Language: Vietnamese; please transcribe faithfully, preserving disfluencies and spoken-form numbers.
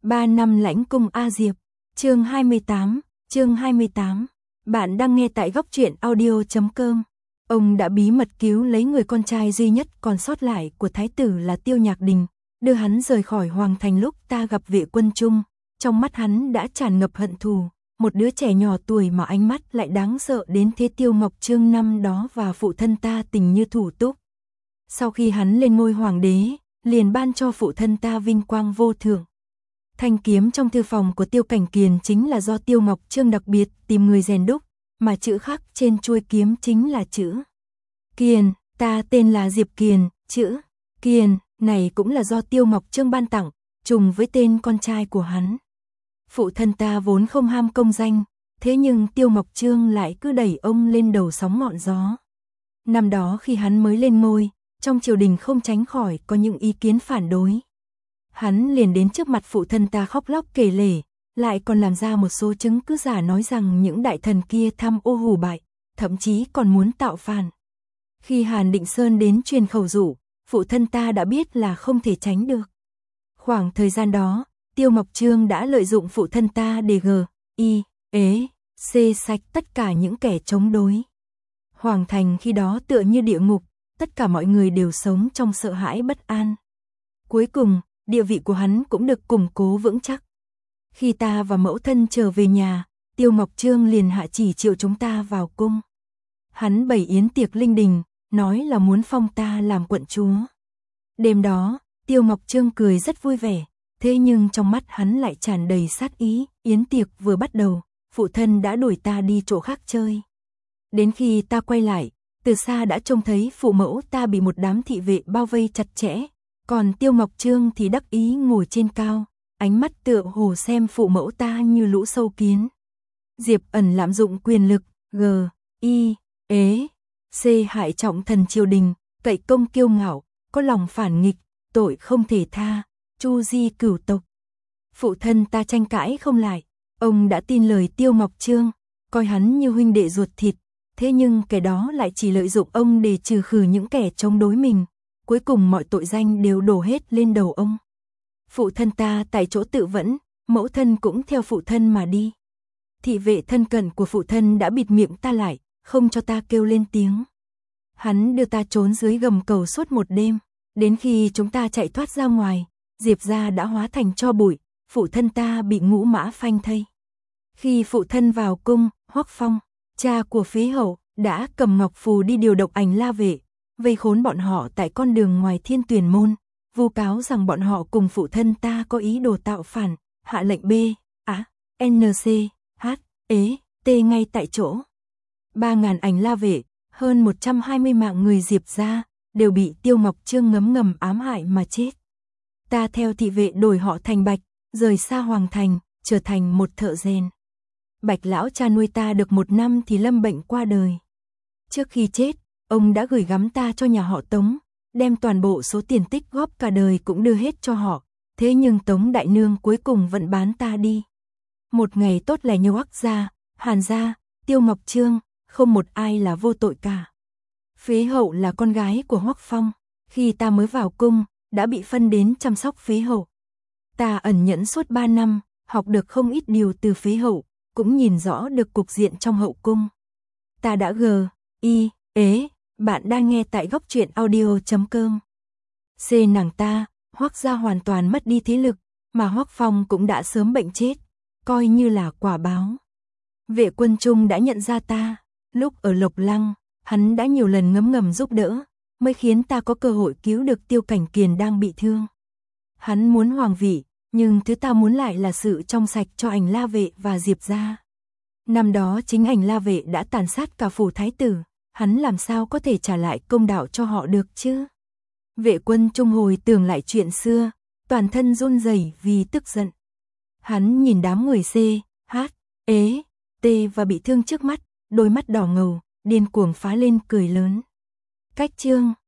ba năm lãnh cung A Diệp, chương hai mươi tám, chương hai mươi tám. Bạn đang nghe tại góc truyện audio chấm com. Ông đã bí mật cứu lấy người con trai duy nhất còn sót lại của thái tử là Tiêu Nhạc Đình, đưa hắn rời khỏi hoàng thành lúc ta gặp Vệ Quân Trung, trong mắt hắn đã tràn ngập hận thù, một đứa trẻ nhỏ tuổi mà ánh mắt lại đáng sợ đến thế. Tiêu Ngọc Chương năm đó và phụ thân ta tình như thủ túc. Sau khi hắn lên ngôi hoàng đế, liền ban cho phụ thân ta vinh quang vô thượng. Thanh kiếm trong thư phòng của Tiêu Cảnh Kiền chính là do Tiêu Ngọc Chương đặc biệt tìm người rèn đúc, mà chữ khắc trên chuôi kiếm chính là chữ Kiền. Ta tên là Diệp Kiền, chữ Kiền này cũng là do Tiêu Ngọc Chương ban tặng, trùng với tên con trai của hắn. Phụ thân ta vốn không ham công danh, thế nhưng Tiêu Ngọc Chương lại cứ đẩy ông lên đầu sóng ngọn gió. Năm đó khi hắn mới lên ngôi, trong triều đình không tránh khỏi có những ý kiến phản đối. Hắn liền đến trước mặt phụ thân ta khóc lóc kể lể, lại còn làm ra một số chứng cứ giả nói rằng những đại thần kia tham ô hủ bại, thậm chí còn muốn tạo phản. Khi Hàn Định Sơn đến truyền khẩu dụ, phụ thân ta đã biết là không thể tránh được. Khoảng thời gian đó, Tiêu Ngọc Chương đã lợi dụng phụ thân ta để g, y, ế, xê sạch tất cả những kẻ chống đối. Hoàng thành khi đó tựa như địa ngục, tất cả mọi người đều sống trong sợ hãi bất an. Cuối cùng, địa vị của hắn cũng được củng cố vững chắc. Khi ta và mẫu thân trở về nhà, Tiêu Ngọc Chương liền hạ chỉ triệu chúng ta vào cung. Hắn bày yến tiệc linh đình, nói là muốn phong ta làm quận chúa. Đêm đó, Tiêu Ngọc Chương cười rất vui vẻ, thế nhưng trong mắt hắn lại tràn đầy sát ý. Yến tiệc vừa bắt đầu, phụ thân đã đuổi ta đi chỗ khác chơi. Đến khi ta quay lại, từ xa đã trông thấy phụ mẫu ta bị một đám thị vệ bao vây chặt chẽ, còn Tiêu Ngọc Chương thì đắc ý ngồi trên cao, ánh mắt tựa hồ xem phụ mẫu ta như lũ sâu kiến. Diệp Ẩn lạm dụng quyền lực, g, y, ế, c hại trọng thần triều đình, cậy công kiêu ngạo, có lòng phản nghịch, tội không thể tha, chu di cửu tộc. Phụ thân ta tranh cãi không lại, ông đã tin lời Tiêu Ngọc Chương, coi hắn như huynh đệ ruột thịt, thế nhưng kẻ đó lại chỉ lợi dụng ông để trừ khử những kẻ chống đối mình, cuối cùng mọi tội danh đều đổ hết lên đầu ông. Phụ thân ta tại chỗ tự vẫn, mẫu thân cũng theo phụ thân mà đi. Thị vệ thân cận của phụ thân đã bịt miệng ta lại, không cho ta kêu lên tiếng. Hắn đưa ta trốn dưới gầm cầu suốt một đêm, đến khi chúng ta chạy thoát ra ngoài, Diệp gia đã hóa thành tro bụi, phụ thân ta bị ngũ mã phanh thây. Khi phụ thân vào cung, Hoắc Phong, cha của Phế Hậu, đã cầm ngọc phù đi điều động Ảnh La vệ, vây khốn bọn họ tại con đường ngoài Thiên Tuyển môn, vu cáo rằng bọn họ cùng phụ thân ta có ý đồ tạo phản, hạ lệnh B, A, N C, H, ế, T ngay tại chỗ. Ba ngàn Ảnh La vệ, hơn một trăm hai mươi mạng người Diệp gia, đều bị Tiêu Ngọc Chương ngấm ngầm ám hại mà chết. Ta theo thị vệ đổi họ thành Bạch, rời xa hoàng thành, trở thành một thợ rèn. Bạch lão cha nuôi ta được một năm thì lâm bệnh qua đời. Trước khi chết, ông đã gửi gắm ta cho nhà họ Tống, đem toàn bộ số tiền tích góp cả đời cũng đưa hết cho họ, thế nhưng Tống đại nương cuối cùng vẫn bán ta đi. Một ngày tốt lành như Hoắc gia, Hàn gia, Tiêu Ngọc Chương, không một ai là vô tội cả. Phế Hậu là con gái của Hoắc Phong, khi ta mới vào cung, đã bị phân đến chăm sóc Phế Hậu. Ta ẩn nhẫn suốt ba năm, học được không ít điều từ Phế Hậu, cũng nhìn rõ được cục diện trong hậu cung. Ta đã g, y, ế, bạn đang nghe tại góc truyện audio chấm com. C nàng ta, Hoắc gia hoàn toàn mất đi thế lực, mà Hoắc Phong cũng đã sớm bệnh chết, coi như là quả báo. Vệ Quân Trung đã nhận ra ta, lúc ở Lộc Lăng, hắn đã nhiều lần ngấm ngầm giúp đỡ, mới khiến ta có cơ hội cứu được Tiêu Cảnh Kiền đang bị thương. Hắn muốn hoàng vị, nhưng thứ ta muốn lại là sự trong sạch cho Ảnh La vệ và Diệp gia. Năm đó chính Ảnh La vệ đã tàn sát cả phủ thái tử, hắn làm sao có thể trả lại công đạo cho họ được chứ? Vệ Quân Trung hồi tưởng lại chuyện xưa, toàn thân run rẩy vì tức giận. Hắn nhìn đám người C, H, ế, T và bị thương trước mắt, đôi mắt đỏ ngầu, điên cuồng phá lên cười lớn. Cách chương